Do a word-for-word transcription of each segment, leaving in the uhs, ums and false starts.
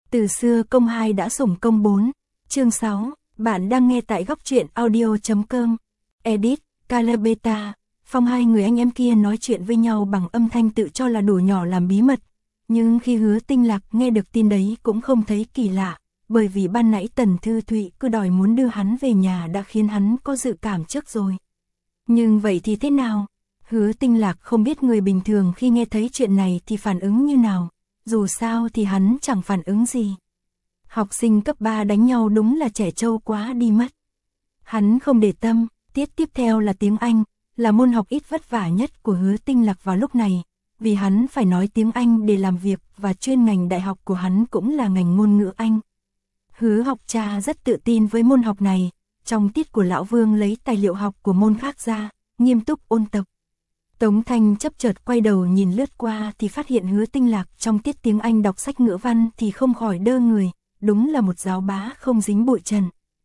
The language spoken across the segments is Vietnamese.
Từ xưa công hai đã sủng công bốn. Chương sáu, bạn đang nghe tại góc truyện audio.com. Edit, Calabeta. Phong hai người anh em kia nói chuyện với nhau bằng âm thanh tự cho là đủ nhỏ làm bí mật. Nhưng khi Hứa Tinh Lạc nghe được tin đấy cũng không thấy kỳ lạ, bởi vì ban nãy Tần Thư Thụy cứ đòi muốn đưa hắn về nhà đã khiến hắn có dự cảm trước rồi. Nhưng vậy thì thế nào? Hứa Tinh Lạc không biết người bình thường khi nghe thấy chuyện này thì phản ứng như nào, dù sao thì hắn chẳng phản ứng gì. Học sinh cấp ba đánh nhau đúng là trẻ trâu quá đi mất. Hắn không để tâm, tiết tiếp theo là tiếng Anh, là môn học ít vất vả nhất của Hứa Tinh Lạc vào lúc này, vì hắn phải nói tiếng Anh để làm việc và chuyên ngành đại học của hắn cũng là ngành ngôn ngữ Anh. Hứa học cha rất tự tin với môn học này, trong tiết của Lão Vương lấy tài liệu học của môn khác ra, nghiêm túc ôn tập. Tống Thanh chấp chợt quay đầu nhìn lướt qua thì phát hiện Hứa Tinh Lạc trong tiết tiếng Anh đọc sách ngữ văn thì không khỏi đơ người, đúng là một giáo bá không dính bụi trần.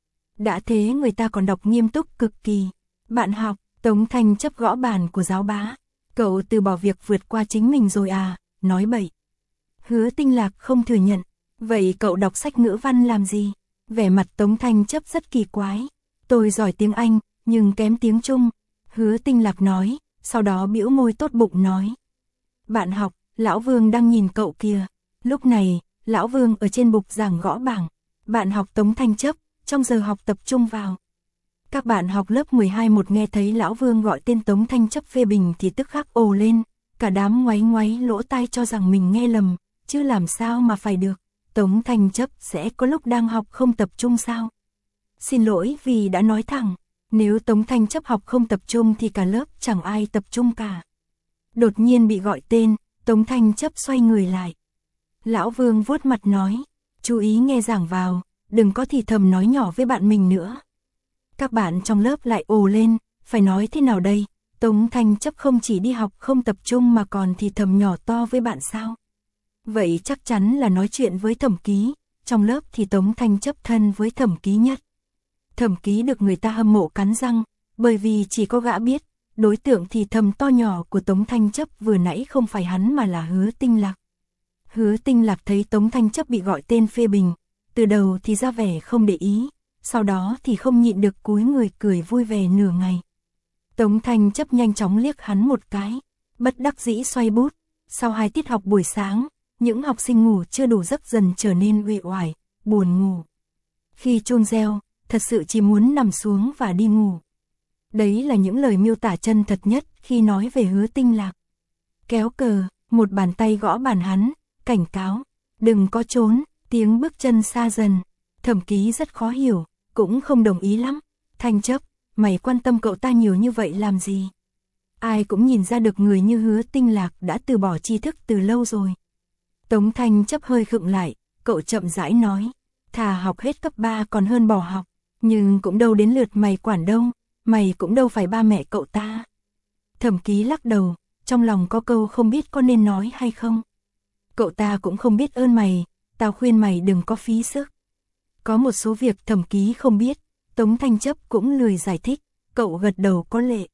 Đã thế người ta còn đọc nghiêm túc cực kỳ. Bạn học, Tống Thanh chấp gõ bàn của giáo bá. Cậu từ bỏ việc vượt qua chính mình rồi à, nói bậy. Hứa Tinh Lạc không thừa nhận. Vậy cậu đọc sách ngữ văn làm gì? Vẻ mặt Tống Thanh chấp rất kỳ quái. Tôi giỏi tiếng Anh, nhưng kém tiếng Trung. Hứa Tinh Lạc nói, sau đó bĩu môi tốt bụng nói. Bạn học, Lão Vương đang nhìn cậu kìa. Lúc này, Lão Vương ở trên bục giảng gõ bảng. Bạn học Tống Thanh chấp, trong giờ học tập trung vào. Các bạn học lớp mười hai một nghe thấy Lão Vương gọi tên Tống Thanh chấp phê bình thì tức khắc ồ lên. Cả đám ngoáy ngoáy lỗ tai cho rằng mình nghe lầm, chứ làm sao mà phải được. Tống Thanh chấp sẽ có lúc đang học không tập trung sao? Xin lỗi vì đã nói thẳng, nếu Tống Thanh chấp học không tập trung thì cả lớp chẳng ai tập trung cả. Đột nhiên bị gọi tên, Tống Thanh chấp xoay người lại. Lão Vương vuốt mặt nói, chú ý nghe giảng vào, đừng có thì thầm nói nhỏ với bạn mình nữa. Các bạn trong lớp lại ồ lên, phải nói thế nào đây? Tống Thanh chấp không chỉ đi học không tập trung mà còn thì thầm nhỏ to với bạn sao? Vậy chắc chắn là nói chuyện với Thẩm Ký, trong lớp thì Tống Thanh chấp thân với Thẩm Ký nhất. Thẩm Ký được người ta hâm mộ cắn răng, bởi vì chỉ có gã biết, đối tượng thì thầm to nhỏ của Tống Thanh chấp vừa nãy không phải hắn mà là Hứa Tinh Lạc. Hứa Tinh Lạc thấy Tống Thanh chấp bị gọi tên phê bình, từ đầu thì ra vẻ không để ý, sau đó thì không nhịn được cúi người cười vui vẻ nửa ngày. Tống Thanh chấp nhanh chóng liếc hắn một cái, bất đắc dĩ xoay bút, sau hai tiết học buổi sáng, những học sinh ngủ chưa đủ giấc dần trở nên uể oải, buồn ngủ. Khi chuông reo, thật sự chỉ muốn nằm xuống và đi ngủ. Đấy là những lời miêu tả chân thật nhất khi nói về Hứa Tinh Lạc. Kéo cờ, một bàn tay gõ bàn hắn, cảnh cáo, đừng có trốn, tiếng bước chân xa dần. Thẩm Ký rất khó hiểu, cũng không đồng ý lắm. Thanh chấp, mày quan tâm cậu ta nhiều như vậy làm gì? Ai cũng nhìn ra được người như Hứa Tinh Lạc đã từ bỏ tri thức từ lâu rồi. Tống Thanh chấp hơi khựng lại, cậu chậm rãi nói, thà học hết cấp ba còn hơn bỏ học, nhưng cũng đâu đến lượt mày quản đâu, mày cũng đâu phải ba mẹ cậu ta. Thẩm Ký lắc đầu, trong lòng có câu không biết có nên nói hay không. Cậu ta cũng không biết ơn mày, tao khuyên mày đừng có phí sức. Có một số việc Thẩm Ký không biết, Tống Thanh chấp cũng lười giải thích, cậu gật đầu có lệ.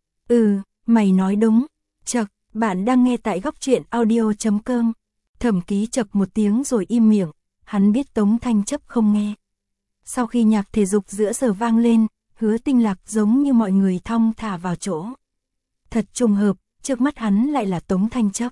Ừ, mày nói đúng, chậc, bạn đang nghe tại góc truyện audio.com. Thẩm Ký chậc một tiếng rồi im miệng, hắn biết Tống Thanh chấp không nghe. Sau khi nhạc thể dục giữa giờ vang lên, Hứa Tinh Lạc giống như mọi người thong thả vào chỗ. Thật trùng hợp, trước mắt hắn lại là Tống Thanh chấp.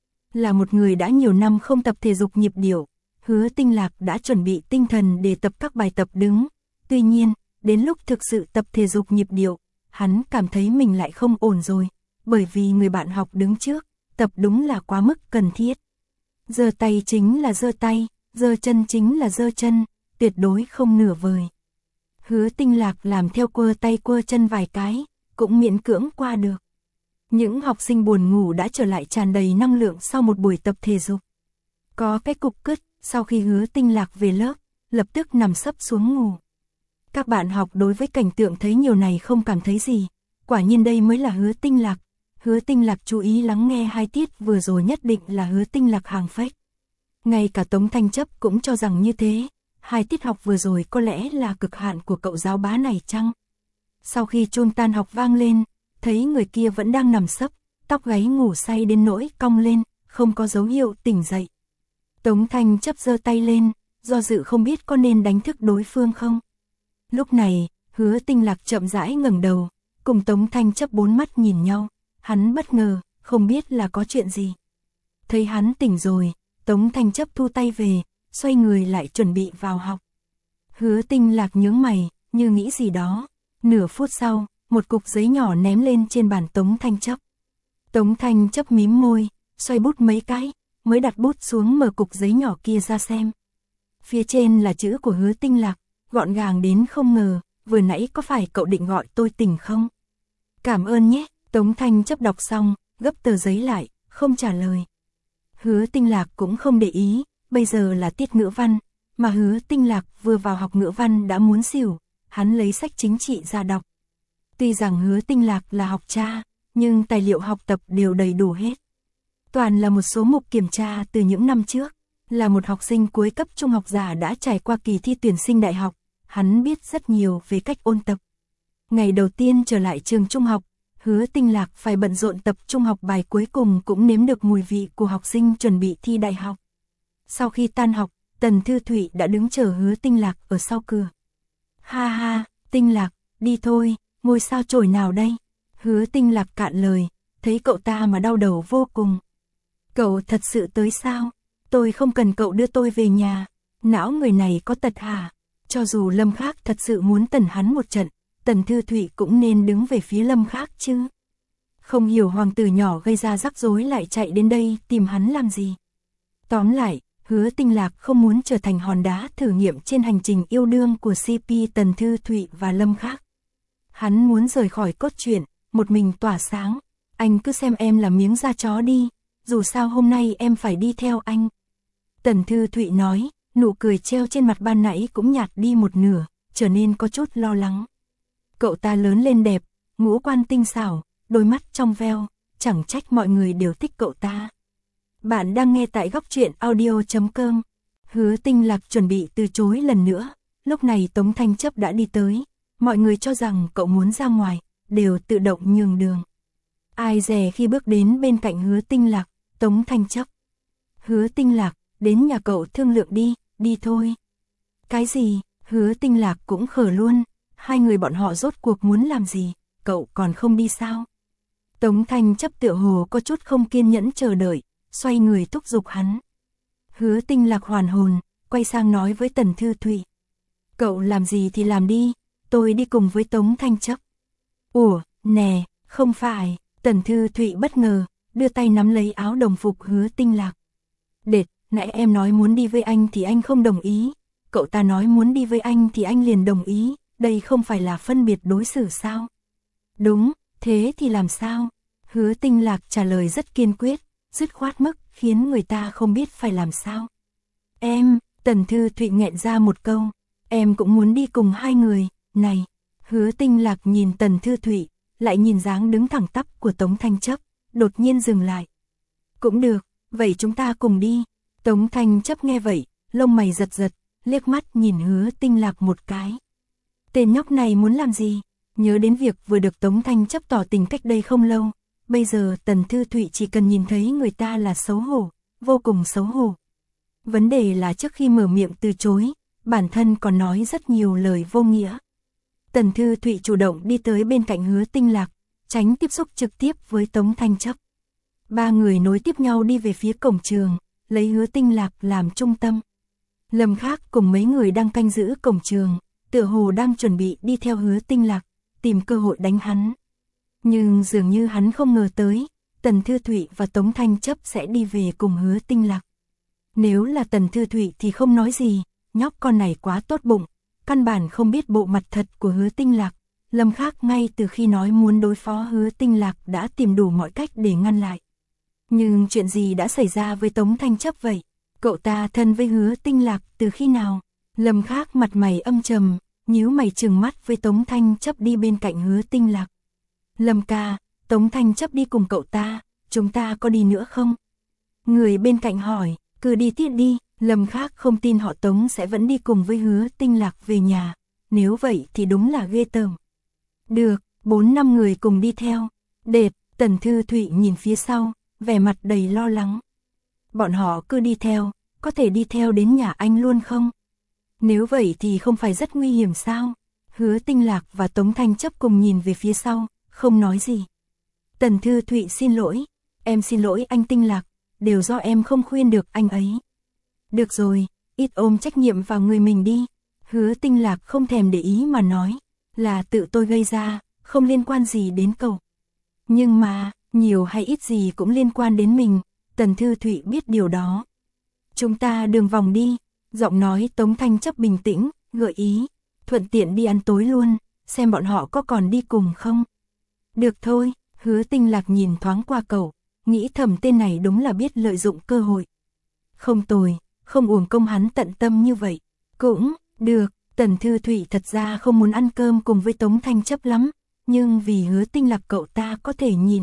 Là một người đã nhiều năm không tập thể dục nhịp điệu, Hứa Tinh Lạc đã chuẩn bị tinh thần để tập các bài tập đứng. Tuy nhiên, đến lúc thực sự tập thể dục nhịp điệu, hắn cảm thấy mình lại không ổn rồi, bởi vì người bạn học đứng trước, tập đúng là quá mức cần thiết. Giơ tay chính là giơ tay, giơ chân chính là giơ chân, tuyệt đối không nửa vời. Hứa Tinh Lạc làm theo quơ tay quơ chân vài cái, cũng miễn cưỡng qua được. Những học sinh buồn ngủ đã trở lại tràn đầy năng lượng sau một buổi tập thể dục. Có cái cục cứt, sau khi Hứa Tinh Lạc về lớp, lập tức nằm sấp xuống ngủ. Các bạn học đối với cảnh tượng thấy nhiều này không cảm thấy gì, quả nhiên đây mới là Hứa Tinh Lạc. Hứa Tinh Lạc chú ý lắng nghe hai tiết vừa rồi nhất định là Hứa Tinh Lạc hàng phách. Ngay cả Tống Thanh chấp cũng cho rằng như thế, hai tiết học vừa rồi có lẽ là cực hạn của cậu giáo bá này chăng? Sau khi chuông tan học vang lên, thấy người kia vẫn đang nằm sấp, tóc gáy ngủ say đến nỗi cong lên, không có dấu hiệu tỉnh dậy. Tống Thanh Chấp giơ tay lên, do dự không biết có nên đánh thức đối phương không. Lúc này, Hứa Tinh Lạc chậm rãi ngẩng đầu, cùng Tống Thanh Chấp bốn mắt nhìn nhau, hắn bất ngờ, không biết là có chuyện gì. Thấy hắn tỉnh rồi, Tống Thanh Chấp thu tay về, xoay người lại chuẩn bị vào học. Hứa Tinh Lạc nhướng mày, như nghĩ gì đó. Nửa phút sau, một cục giấy nhỏ ném lên trên bàn Tống Thanh Chấp. Tống Thanh Chấp mím môi, xoay bút mấy cái, mới đặt bút xuống mở cục giấy nhỏ kia ra xem. Phía trên là chữ của Hứa Tinh Lạc, gọn gàng đến không ngờ, vừa nãy có phải cậu định gọi tôi tỉnh không? Cảm ơn nhé, Tống Thanh Chấp đọc xong, gấp tờ giấy lại, không trả lời. Hứa Tinh Lạc cũng không để ý, bây giờ là tiết ngữ văn, mà Hứa Tinh Lạc vừa vào học ngữ văn đã muốn xỉu, hắn lấy sách chính trị ra đọc. Tuy rằng Hứa Tinh Lạc là học cha, nhưng tài liệu học tập đều đầy đủ hết. Toàn là một số mục kiểm tra từ những năm trước, là một học sinh cuối cấp trung học già đã trải qua kỳ thi tuyển sinh đại học, hắn biết rất nhiều về cách ôn tập. Ngày đầu tiên trở lại trường trung học, Hứa Tinh Lạc phải bận rộn tập trung học bài, cuối cùng cũng nếm được mùi vị của học sinh chuẩn bị thi đại học. Sau khi tan học, Tần Thư Thụy đã đứng chờ Hứa Tinh Lạc ở sau cửa. Ha ha, Tinh Lạc, đi thôi, ngôi sao chổi nào đây? Hứa Tinh Lạc cạn lời, thấy cậu ta mà đau đầu vô cùng. Cậu thật sự tới sao? Tôi không cần cậu đưa tôi về nhà. Não người này có tật hả? Cho dù Lâm Khắc thật sự muốn tẩn hắn một trận, Tần Thư Thụy cũng nên đứng về phía Lâm Khắc chứ. Không hiểu hoàng tử nhỏ gây ra rắc rối lại chạy đến đây tìm hắn làm gì. Tóm lại, Hứa Tinh Lạc không muốn trở thành hòn đá thử nghiệm trên hành trình yêu đương của xê pê Tần Thư Thụy và Lâm Khắc. Hắn muốn rời khỏi cốt truyện, một mình tỏa sáng. Anh cứ xem em là miếng da chó đi, dù sao hôm nay em phải đi theo anh. Tần Thư Thụy nói, nụ cười treo trên mặt ban nãy cũng nhạt đi một nửa, trở nên có chút lo lắng. Cậu ta lớn lên đẹp, ngũ quan tinh xảo, đôi mắt trong veo, chẳng trách mọi người đều thích cậu ta. Bạn đang nghe tại góc truyện audio chấm com. Hứa Tinh Lạc chuẩn bị từ chối lần nữa, lúc này Tống Thanh Chấp đã đi tới. Mọi người cho rằng cậu muốn ra ngoài, đều tự động nhường đường. Ai dè khi bước đến bên cạnh Hứa Tinh Lạc, Tống Thanh Chấp. Hứa Tinh Lạc, đến nhà cậu thương lượng đi, đi thôi. Cái gì? Hứa Tinh Lạc cũng khờ luôn. Hai người bọn họ rốt cuộc muốn làm gì, cậu còn không đi sao? Tống Thanh Chấp tựa hồ có chút không kiên nhẫn chờ đợi, xoay người thúc giục hắn. Hứa Tinh Lạc hoàn hồn, quay sang nói với Tần Thư Thụy. Cậu làm gì thì làm đi, tôi đi cùng với Tống Thanh Chấp. Ủa, nè, không phải, Tần Thư Thụy bất ngờ, đưa tay nắm lấy áo đồng phục Hứa Tinh Lạc. Đệt, nãy em nói muốn đi với anh thì anh không đồng ý, cậu ta nói muốn đi với anh thì anh liền đồng ý, đây không phải là phân biệt đối xử sao? Đúng, thế thì làm sao? Hứa Tinh Lạc trả lời rất kiên quyết, dứt khoát mức khiến người ta không biết phải làm sao. Em, Tần Thư Thụy nghẹn ra một câu, em cũng muốn đi cùng hai người, này. Hứa Tinh Lạc nhìn Tần Thư Thụy, lại nhìn dáng đứng thẳng tắp của Tống Thanh Chấp, đột nhiên dừng lại. Cũng được, vậy chúng ta cùng đi. Tống Thanh Chấp nghe vậy, lông mày giật giật, liếc mắt nhìn Hứa Tinh Lạc một cái. Tên nhóc này muốn làm gì? Nhớ đến việc vừa được Tống Thanh Chấp tỏ tình cách đây không lâu, bây giờ Tần Thư Thụy chỉ cần nhìn thấy người ta là xấu hổ, vô cùng xấu hổ. Vấn đề là trước khi mở miệng từ chối, bản thân còn nói rất nhiều lời vô nghĩa. Tần Thư Thụy chủ động đi tới bên cạnh Hứa Tinh Lạc, tránh tiếp xúc trực tiếp với Tống Thanh Chấp. Ba người nối tiếp nhau đi về phía cổng trường, lấy Hứa Tinh Lạc làm trung tâm. Lâm Khắc cùng mấy người đang canh giữ cổng trường, tựa hồ đang chuẩn bị đi theo Hứa Tinh Lạc, tìm cơ hội đánh hắn. Nhưng dường như hắn không ngờ tới, Tần Thư Thụy và Tống Thanh Chấp sẽ đi về cùng Hứa Tinh Lạc. Nếu là Tần Thư Thụy thì không nói gì, nhóc con này quá tốt bụng, căn bản không biết bộ mặt thật của Hứa Tinh Lạc. Lâm Khắc ngay từ khi nói muốn đối phó Hứa Tinh Lạc đã tìm đủ mọi cách để ngăn lại. Nhưng chuyện gì đã xảy ra với Tống Thanh Chấp vậy? Cậu ta thân với Hứa Tinh Lạc từ khi nào? Lâm Khắc mặt mày âm trầm, nhíu mày trừng mắt với Tống Thanh Chấp đi bên cạnh Hứa Tinh Lạc. Lâm ca, Tống Thanh Chấp đi cùng cậu ta, chúng ta có đi nữa không? Người bên cạnh hỏi, cứ đi tiếp đi. Lâm Khắc không tin họ Tống sẽ vẫn đi cùng với Hứa Tinh Lạc về nhà, nếu vậy thì đúng là ghê tởm. Được, bốn năm người cùng đi theo. Đệt, Tần Thư Thụy nhìn phía sau, vẻ mặt đầy lo lắng. Bọn họ cứ đi theo, có thể đi theo đến nhà anh luôn không? Nếu vậy thì không phải rất nguy hiểm sao? Hứa Tinh Lạc và Tống Thanh Chấp cùng nhìn về phía sau, không nói gì. Tần Thư Thụy xin lỗi, em xin lỗi anh Tinh Lạc, đều do em không khuyên được anh ấy. Được rồi, ít ôm trách nhiệm vào người mình đi. Hứa Tinh Lạc không thèm để ý mà nói, là tự tôi gây ra, không liên quan gì đến cậu. Nhưng mà, nhiều hay ít gì cũng liên quan đến mình, Tần Thư Thụy biết điều đó. Chúng ta đường vòng đi, giọng nói Tống Thanh Chấp bình tĩnh, gợi ý, thuận tiện đi ăn tối luôn, xem bọn họ có còn đi cùng không. Được thôi, Hứa Tinh Lạc nhìn thoáng qua cậu, nghĩ thầm tên này đúng là biết lợi dụng cơ hội. Không tồi, không uổng công hắn tận tâm như vậy. Cũng, được, Tần Thư Thụy thật ra không muốn ăn cơm cùng với Tống Thanh Chấp lắm, nhưng vì Hứa Tinh Lạc cậu ta có thể nhìn.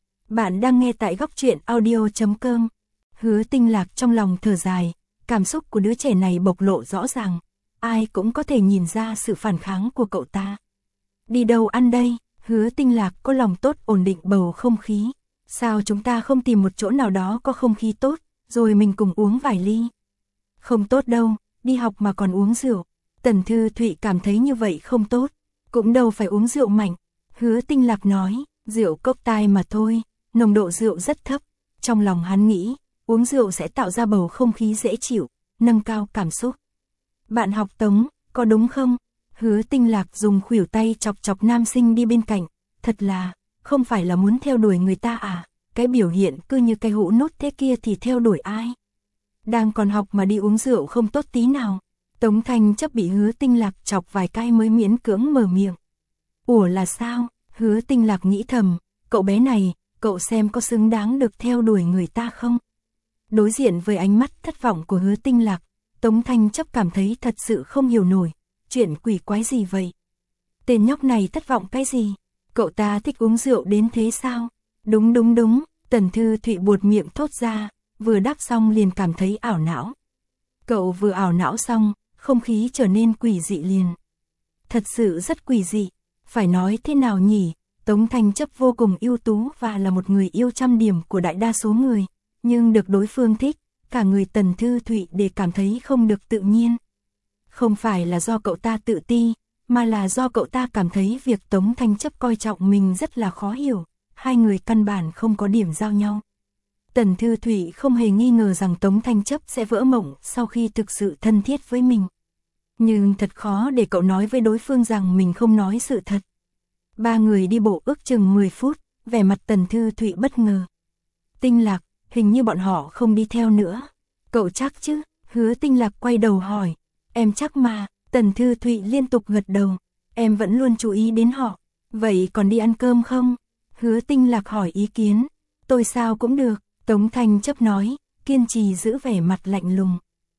Bạn đang nghe tại góc truyện audio chấm com. Hứa Tinh Lạc trong lòng thở dài, cảm xúc của đứa trẻ này bộc lộ rõ ràng, ai cũng có thể nhìn ra sự phản kháng của cậu ta. Đi đâu ăn đây? Hứa Tinh Lạc có lòng tốt ổn định bầu không khí. Sao chúng ta không tìm một chỗ nào đó có không khí tốt, rồi mình cùng uống vài ly? Không tốt đâu, đi học mà còn uống rượu. Tần Thư Thụy cảm thấy như vậy không tốt, cũng đâu phải uống rượu mạnh. Hứa Tinh Lạc nói, rượu cốc tai mà thôi, nồng độ rượu rất thấp. Trong lòng hắn nghĩ, uống rượu sẽ tạo ra bầu không khí dễ chịu, nâng cao cảm xúc. Bạn học Tống, có đúng không? Hứa Tinh Lạc dùng khuỷu tay chọc chọc nam sinh đi bên cạnh, thật là, không phải là muốn theo đuổi người ta à, cái biểu hiện cứ như cái hũ nốt thế kia thì theo đuổi ai? Đang còn học mà đi uống rượu không tốt tí nào. Tống Thanh Chấp bị Hứa Tinh Lạc chọc vài cái mới miễn cưỡng mở miệng. Ủa là sao? Hứa Tinh Lạc nghĩ thầm, cậu bé này, cậu xem có xứng đáng được theo đuổi người ta không? Đối diện với ánh mắt thất vọng của Hứa Tinh Lạc, Tống Thanh Chấp cảm thấy thật sự không hiểu nổi, chuyện quỷ quái gì vậy? Tên nhóc này thất vọng cái gì? Cậu ta thích uống rượu đến thế sao? Đúng đúng đúng, Tần Thư Thụy buột miệng thốt ra, vừa đáp xong liền cảm thấy ảo não. Cậu vừa ảo não xong, không khí trở nên quỷ dị liền. Thật sự rất quỷ dị, phải nói thế nào nhỉ? Tống Thanh Chấp vô cùng ưu tú và là một người yêu trăm điểm của đại đa số người, nhưng được đối phương thích, cả người Tần Thư Thụy để cảm thấy không được tự nhiên. Không phải là do cậu ta tự ti, mà là do cậu ta cảm thấy việc Tống Thanh Chấp coi trọng mình rất là khó hiểu, hai người căn bản không có điểm giao nhau. Tần Thư Thụy không hề nghi ngờ rằng Tống Thanh Chấp sẽ vỡ mộng sau khi thực sự thân thiết với mình. Nhưng thật khó để cậu nói với đối phương rằng mình không nói sự thật. Ba người đi bộ ước chừng mười phút, vẻ mặt Tần Thư Thụy bất ngờ. Tinh Lạc, hình như bọn họ không đi theo nữa. Cậu chắc chứ? Hứa Tinh Lạc quay đầu hỏi. Em chắc mà, Tần Thư Thụy liên tục gật đầu. Em vẫn luôn chú ý đến họ. Vậy còn đi ăn cơm không? Hứa Tinh Lạc hỏi ý kiến. Tôi sao cũng được, Tống Thanh Chấp nói, kiên trì giữ vẻ mặt lạnh lùng.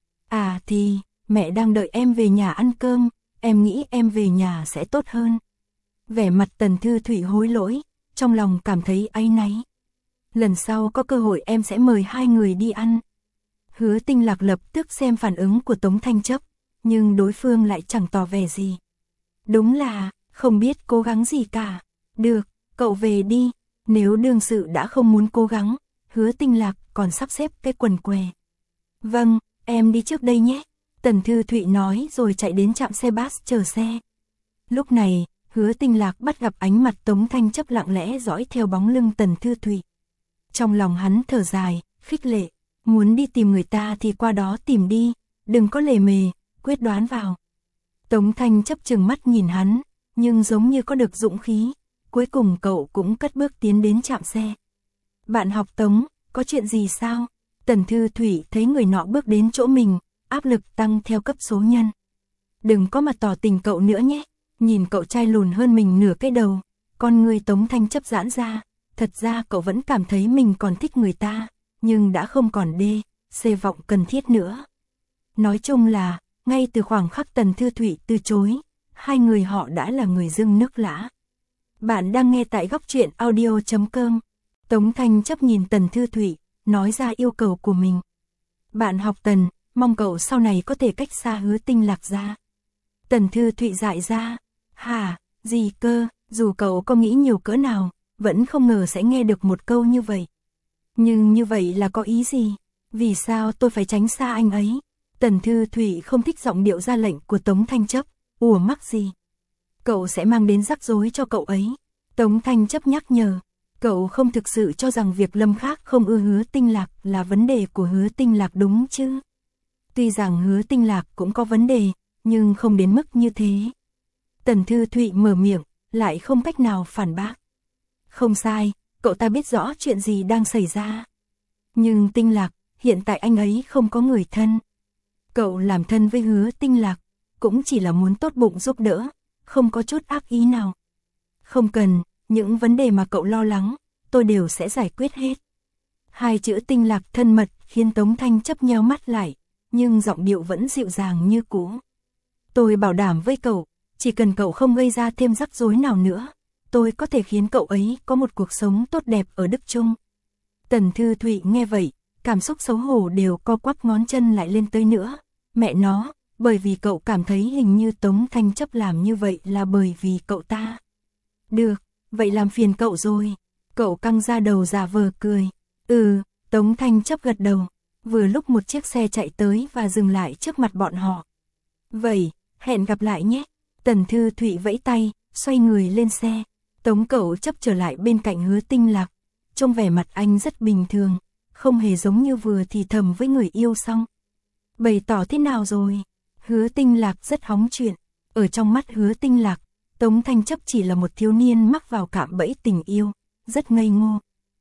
À thì, mẹ đang đợi em về nhà ăn cơm, em nghĩ em về nhà sẽ tốt hơn. Vẻ mặt Tần Thư Thụy hối lỗi, trong lòng cảm thấy áy náy. Lần sau có cơ hội em sẽ mời hai người đi ăn. Hứa Tinh Lạc lập tức xem phản ứng của Tống Thanh Chấp, nhưng đối phương lại chẳng tỏ vẻ gì. Đúng là, không biết cố gắng gì cả. Được, cậu về đi, nếu đương sự đã không muốn cố gắng, Hứa Tinh Lạc còn sắp xếp cái quần què. Vâng, em đi trước đây nhé. Tần Thư Thụy nói rồi chạy đến trạm xe bus chờ xe. Lúc này, Hứa Tinh Lạc bắt gặp ánh mặt Tống Thanh Chấp lặng lẽ dõi theo bóng lưng Tần Thư Thụy. Trong lòng hắn thở dài, khích lệ, muốn đi tìm người ta thì qua đó tìm đi, đừng có lề mề, quyết đoán vào. Tống Thanh Chấp chừng mắt nhìn hắn, nhưng giống như có được dũng khí, cuối cùng cậu cũng cất bước tiến đến trạm xe. Bạn học Tống, có chuyện gì sao? Tần Thư Thụy thấy người nọ bước đến chỗ mình, áp lực tăng theo cấp số nhân. Đừng có mà tỏ tình cậu nữa nhé. Nhìn cậu trai lùn hơn mình nửa cái đầu, con người Tống Thanh Chấp giãn ra, thật ra cậu vẫn cảm thấy mình còn thích người ta, nhưng đã không còn đê, xê vọng cần thiết nữa. Nói chung là, ngay từ khoảng khắc Tần Thư Thụy từ chối, hai người họ đã là người dưng nước lã. Bạn đang nghe tại góc truyện audio chấm com. Tống Thanh Chấp nhìn Tần Thư Thụy, nói ra yêu cầu của mình. Bạn học Tần, mong cậu sau này có thể cách xa Hứa Tinh Lạc ra. Tần Thư Thụy dại ra. Hả, gì cơ, dù cậu có nghĩ nhiều cỡ nào, vẫn không ngờ sẽ nghe được một câu như vậy. Nhưng như vậy là có ý gì? Vì sao tôi phải tránh xa anh ấy? Tần Thư Thụy không thích giọng điệu ra lệnh của Tống Thanh Chấp. Ủa mắc gì? Cậu sẽ mang đến rắc rối cho cậu ấy. Tống Thanh Chấp nhắc nhở. Cậu không thực sự cho rằng việc Lâm Khác không ưa Hứa Tinh Lạc là vấn đề của Hứa Tinh Lạc đúng chứ? Tuy rằng Hứa Tinh Lạc cũng có vấn đề, nhưng không đến mức như thế. Tần Thư Thụy mở miệng, lại không cách nào phản bác. Không sai, cậu ta biết rõ chuyện gì đang xảy ra. Nhưng Tinh Lạc, hiện tại anh ấy không có người thân. Cậu làm thân với Hứa Tinh Lạc, cũng chỉ là muốn tốt bụng giúp đỡ, không có chút ác ý nào. Không cần, những vấn đề mà cậu lo lắng, tôi đều sẽ giải quyết hết. Hai chữ Tinh Lạc thân mật khiến Tống Thanh Chấp nheo mắt lại, nhưng giọng điệu vẫn dịu dàng như cũ. Tôi bảo đảm với cậu, chỉ cần cậu không gây ra thêm rắc rối nào nữa, tôi có thể khiến cậu ấy có một cuộc sống tốt đẹp ở Đức Trung. Tần Thư Thụy nghe vậy, cảm xúc xấu hổ đều co quắp ngón chân lại lên tới nữa. Mẹ nó, bởi vì cậu cảm thấy hình như Tống Thanh Chấp làm như vậy là bởi vì cậu ta. Được, vậy làm phiền cậu rồi. Cậu căng ra đầu giả vờ cười. Ừ, Tống Thanh Chấp gật đầu. Vừa lúc một chiếc xe chạy tới và dừng lại trước mặt bọn họ. Vậy, hẹn gặp lại nhé. Tần Thư Thụy vẫy tay, xoay người lên xe. Tống Cậu Chấp trở lại bên cạnh Hứa Tinh Lạc. Trông vẻ mặt anh rất bình thường, không hề giống như vừa thì thầm với người yêu xong. Bày tỏ thế nào rồi? Hứa Tinh Lạc rất hóng chuyện. Ở trong mắt Hứa Tinh Lạc, Tống Thanh Chấp chỉ là một thiếu niên mắc vào cạm bẫy tình yêu, rất ngây ngô.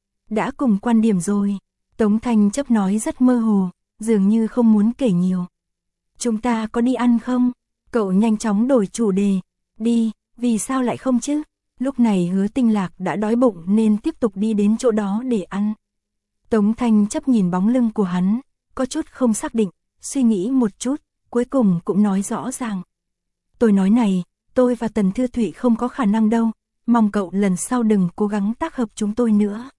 Đã cùng quan điểm rồi. Tống Thanh Chấp nói rất mơ hồ, dường như không muốn kể nhiều. Chúng ta có đi ăn không? Cậu nhanh chóng đổi chủ đề. Đi, vì sao lại không chứ? Lúc này Hứa Tinh Lạc đã đói bụng nên tiếp tục đi đến chỗ đó để ăn. Tống Thanh Chấp nhìn bóng lưng của hắn, có chút không xác định, suy nghĩ một chút, cuối cùng cũng nói rõ ràng. Tôi nói này, tôi và Tần Thư Thụy không có khả năng đâu, mong cậu lần sau đừng cố gắng tác hợp chúng tôi nữa.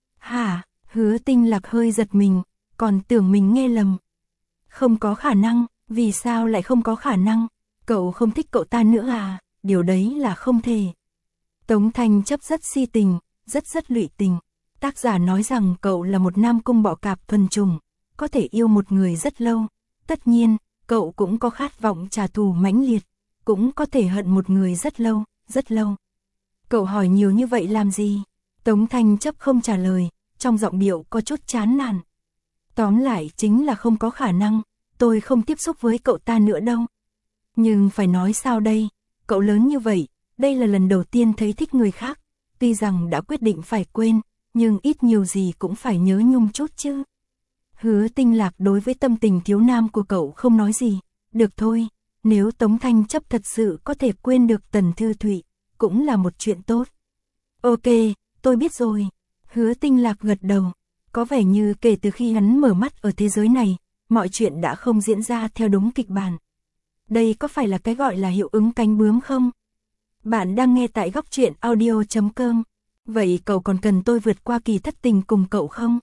Hả? Hứa Tinh Lạc hơi giật mình, còn tưởng mình nghe lầm. Không có khả năng, vì sao lại không có khả năng? Cậu không thích cậu ta nữa à? Điều đấy là không thể. Tống Thanh Chấp rất si tình, rất rất lụy tình. Tác giả nói rằng cậu là một nam cung bọ cạp thuần chủng, có thể yêu một người rất lâu. Tất nhiên, cậu cũng có khát vọng trả thù mãnh liệt, cũng có thể hận một người rất lâu, rất lâu. Cậu hỏi nhiều như vậy làm gì? Tống Thanh Chấp không trả lời, trong giọng điệu có chút chán nản. Tóm lại chính là không có khả năng, tôi không tiếp xúc với cậu ta nữa đâu. Nhưng phải nói sao đây, cậu lớn như vậy, đây là lần đầu tiên thấy thích người khác, tuy rằng đã quyết định phải quên, nhưng ít nhiều gì cũng phải nhớ nhung chút chứ. Hứa Tinh Lạc đối với tâm tình thiếu nam của cậu không nói gì, được thôi, nếu Tống Thanh Chấp thật sự có thể quên được Tần Thư Thụy, cũng là một chuyện tốt. Ok, tôi biết rồi. Hứa Tinh Lạc gật đầu, có vẻ như kể từ khi hắn mở mắt ở thế giới này, mọi chuyện đã không diễn ra theo đúng kịch bản. Đây có phải là cái gọi là hiệu ứng cánh bướm không? Bạn đang nghe tại góc truyện audio chấm com. Vậy cậu còn cần tôi vượt qua kỳ thất tình cùng cậu không?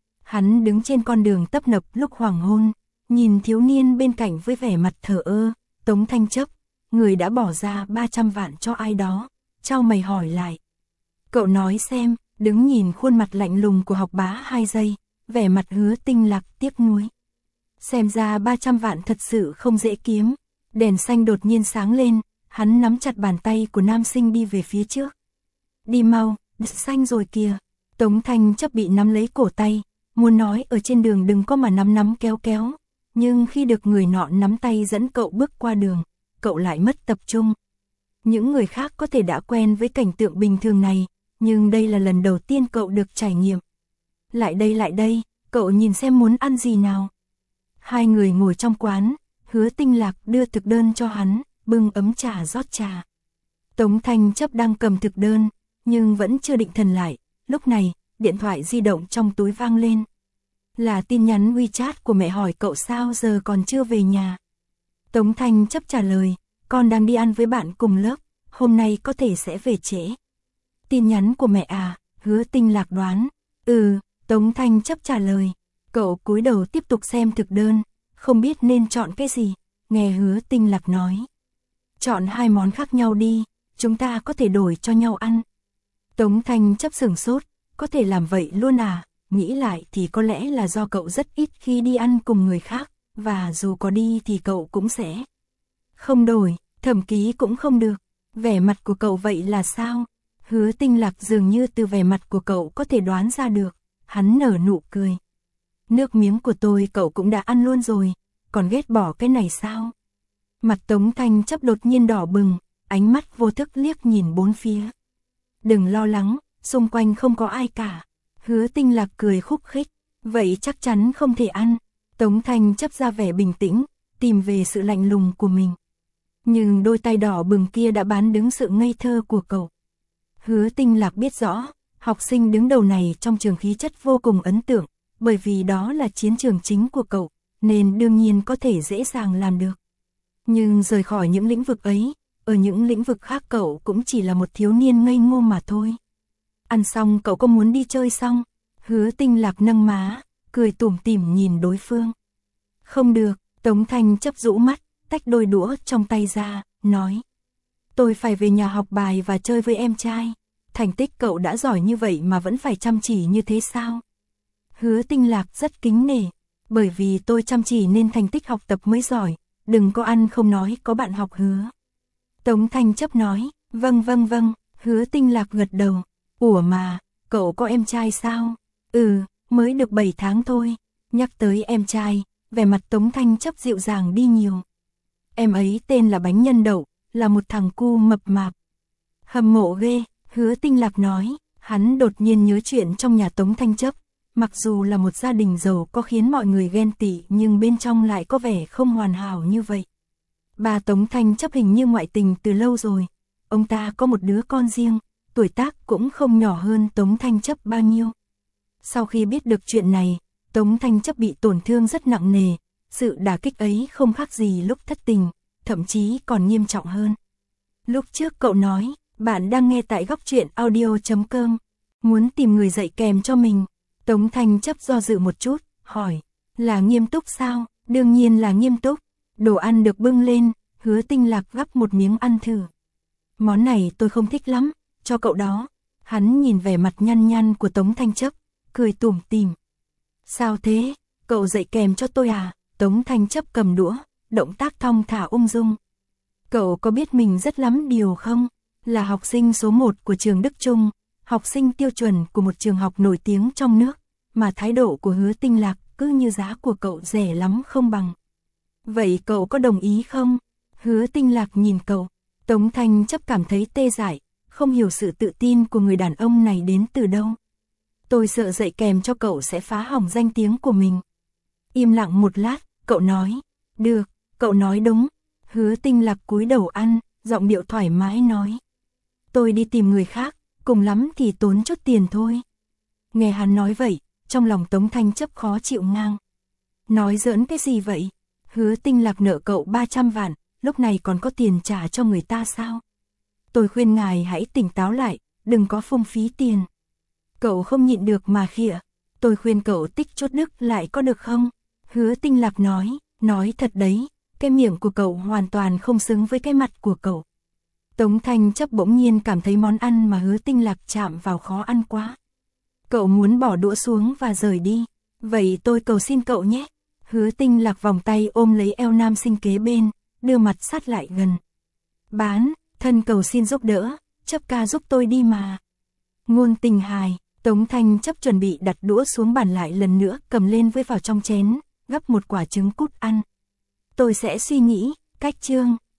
Hắn đứng trên con đường tấp nập lúc hoàng hôn, nhìn thiếu niên bên cạnh với vẻ mặt thờ ơ. Tống Thanh Chấp, người đã bỏ ra ba trăm vạn cho ai đó, chau mày hỏi lại. Cậu nói xem, đứng nhìn khuôn mặt lạnh lùng của học bá hai giây, vẻ mặt Hứa Tinh Lạc tiếc nuối. Xem ra ba trăm vạn thật sự không dễ kiếm. Đèn xanh đột nhiên sáng lên, hắn nắm chặt bàn tay của nam sinh đi về phía trước. Đi mau, đèn xanh rồi kìa. Tống Thanh Chấp bị nắm lấy cổ tay, muốn nói ở trên đường đừng có mà nắm nắm kéo kéo. Nhưng khi được người nọ nắm tay dẫn cậu bước qua đường, cậu lại mất tập trung. Những người khác có thể đã quen với cảnh tượng bình thường này, nhưng đây là lần đầu tiên cậu được trải nghiệm. Lại đây lại đây, cậu nhìn xem muốn ăn gì nào. Hai người ngồi trong quán, Hứa Tinh Lạc đưa thực đơn cho hắn, bưng ấm trà rót trà. Tống Thanh Chấp đang cầm thực đơn, nhưng vẫn chưa định thần lại. Lúc này, điện thoại di động trong túi vang lên. Là tin nhắn WeChat của mẹ hỏi cậu sao giờ còn chưa về nhà. Tống Thanh Chấp trả lời, con đang đi ăn với bạn cùng lớp, hôm nay có thể sẽ về trễ. Tin nhắn của mẹ à? Hứa Tinh Lạc đoán. Ừ, Tống Thanh Chấp trả lời. Cậu cúi đầu tiếp tục xem thực đơn, không biết nên chọn cái gì, nghe Hứa Tinh Lạc nói. Chọn hai món khác nhau đi, chúng ta có thể đổi cho nhau ăn. Tống Thanh Chấp sửng sốt, có thể làm vậy luôn à? nghĩ lại thì có lẽ là do cậu rất ít khi đi ăn cùng người khác, và dù có đi thì cậu cũng sẽ không đổi, thẩm ký cũng không được. Vẻ mặt của cậu vậy là sao? Hứa Tinh Lạc dường như từ vẻ mặt của cậu có thể đoán ra được, hắn nở nụ cười. Nước miếng của tôi cậu cũng đã ăn luôn rồi, còn ghét bỏ cái này sao? Mặt Tống Thanh Chấp đột nhiên đỏ bừng, ánh mắt vô thức liếc nhìn bốn phía. Đừng lo lắng, xung quanh không có ai cả. Hứa Tinh Lạc cười khúc khích, vậy chắc chắn không thể ăn. Tống Thanh Chấp ra vẻ bình tĩnh, tìm về sự lạnh lùng của mình. Nhưng đôi tay đỏ bừng kia đã bán đứng sự ngây thơ của cậu. Hứa Tinh Lạc biết rõ, học sinh đứng đầu này trong trường khí chất vô cùng ấn tượng, bởi vì đó là chiến trường chính của cậu, nên đương nhiên có thể dễ dàng làm được. Nhưng rời khỏi những lĩnh vực ấy, ở những lĩnh vực khác cậu cũng chỉ là một thiếu niên ngây ngô mà thôi. Ăn xong cậu có muốn đi chơi xong? Hứa Tinh Lạc nâng má, cười tủm tỉm nhìn đối phương. Không được, Tống Thanh Chấp rũ mắt, tách đôi đũa trong tay ra, nói. Tôi phải về nhà học bài và chơi với em trai. Thành tích cậu đã giỏi như vậy mà vẫn phải chăm chỉ như thế sao? Hứa Tinh Lạc rất kính nể, bởi vì tôi chăm chỉ nên thành tích học tập mới giỏi, đừng có ăn không nói có bạn học Hứa. Tống Thanh Chấp nói, vâng vâng vâng, Hứa Tinh Lạc gật đầu. Ủa mà, cậu có em trai sao? Ừ, mới được bảy tháng thôi. Nhắc tới em trai, vẻ mặt Tống Thanh Chấp dịu dàng đi nhiều. Em ấy tên là Bánh Nhân Đậu, là một thằng cu mập mạp. Hâm mộ ghê, Hứa Tinh Lạc nói, hắn đột nhiên nhớ chuyện trong nhà Tống Thanh Chấp. Mặc dù là một gia đình giàu có khiến mọi người ghen tị nhưng bên trong lại có vẻ không hoàn hảo như vậy. Bà Tống Thanh Chấp hình như ngoại tình từ lâu rồi. Ông ta có một đứa con riêng, tuổi tác cũng không nhỏ hơn Tống Thanh Chấp bao nhiêu. Sau khi biết được chuyện này, Tống Thanh Chấp bị tổn thương rất nặng nề. Sự đả kích ấy không khác gì lúc thất tình, thậm chí còn nghiêm trọng hơn. Lúc trước cậu nói, bạn đang nghe tại góc truyện audio chấm com, muốn tìm người dạy kèm cho mình. Tống Thanh Chấp do dự một chút, hỏi, là nghiêm túc sao? Đương nhiên là nghiêm túc. Đồ ăn được bưng lên, Hứa Tinh Lạc gắp một miếng ăn thử. Món này tôi không thích lắm, cho cậu đó. Hắn nhìn vẻ mặt nhăn nhăn của Tống Thanh Chấp, cười tủm tỉm. Sao thế, cậu dạy kèm cho tôi à? Tống Thanh Chấp cầm đũa, động tác thong thả ung dung. Cậu có biết mình rất lắm điều không? Là học sinh số một của trường Đức Trung, học sinh tiêu chuẩn của một trường học nổi tiếng trong nước, mà thái độ của Hứa Tinh Lạc cứ như giá của cậu rẻ lắm không bằng. Vậy cậu có đồng ý không? Hứa Tinh Lạc nhìn cậu, Tống Thanh Chấp cảm thấy tê dại, không hiểu sự tự tin của người đàn ông này đến từ đâu. Tôi sợ dạy kèm cho cậu sẽ phá hỏng danh tiếng của mình. Im lặng một lát, cậu nói, được, cậu nói đúng. Hứa Tinh Lạc cúi đầu ăn, giọng điệu thoải mái nói. Tôi đi tìm người khác, cùng lắm thì tốn chút tiền thôi. Nghe hắn nói vậy, trong lòng Tống Thanh Chấp khó chịu ngang. Nói giỡn cái gì vậy? Hứa Tinh Lạc nợ cậu ba trăm vạn, lúc này còn có tiền trả cho người ta sao? Tôi khuyên ngài hãy tỉnh táo lại, đừng có phung phí tiền. Cậu không nhịn được mà khịa, tôi khuyên cậu tích chút đức lại có được không? Hứa Tinh Lạc nói, nói thật đấy, cái miệng của cậu hoàn toàn không xứng với cái mặt của cậu. Tống Thanh Chấp bỗng nhiên cảm thấy món ăn mà Hứa Tinh Lạc chạm vào khó ăn quá. Cậu muốn bỏ đũa xuống và rời đi, vậy tôi cầu xin cậu nhé. Hứa Tinh Lạc vòng tay ôm lấy eo nam sinh kế bên, đưa mặt sát lại gần. Bán, thân cầu xin giúp đỡ, Chấp ca giúp tôi đi mà. Ngôn tình hài, Tống Thanh Chấp chuẩn bị đặt đũa xuống bàn lại lần nữa, cầm lên với vào trong chén, gắp một quả trứng cút ăn. Tôi sẽ suy nghĩ, cách chương.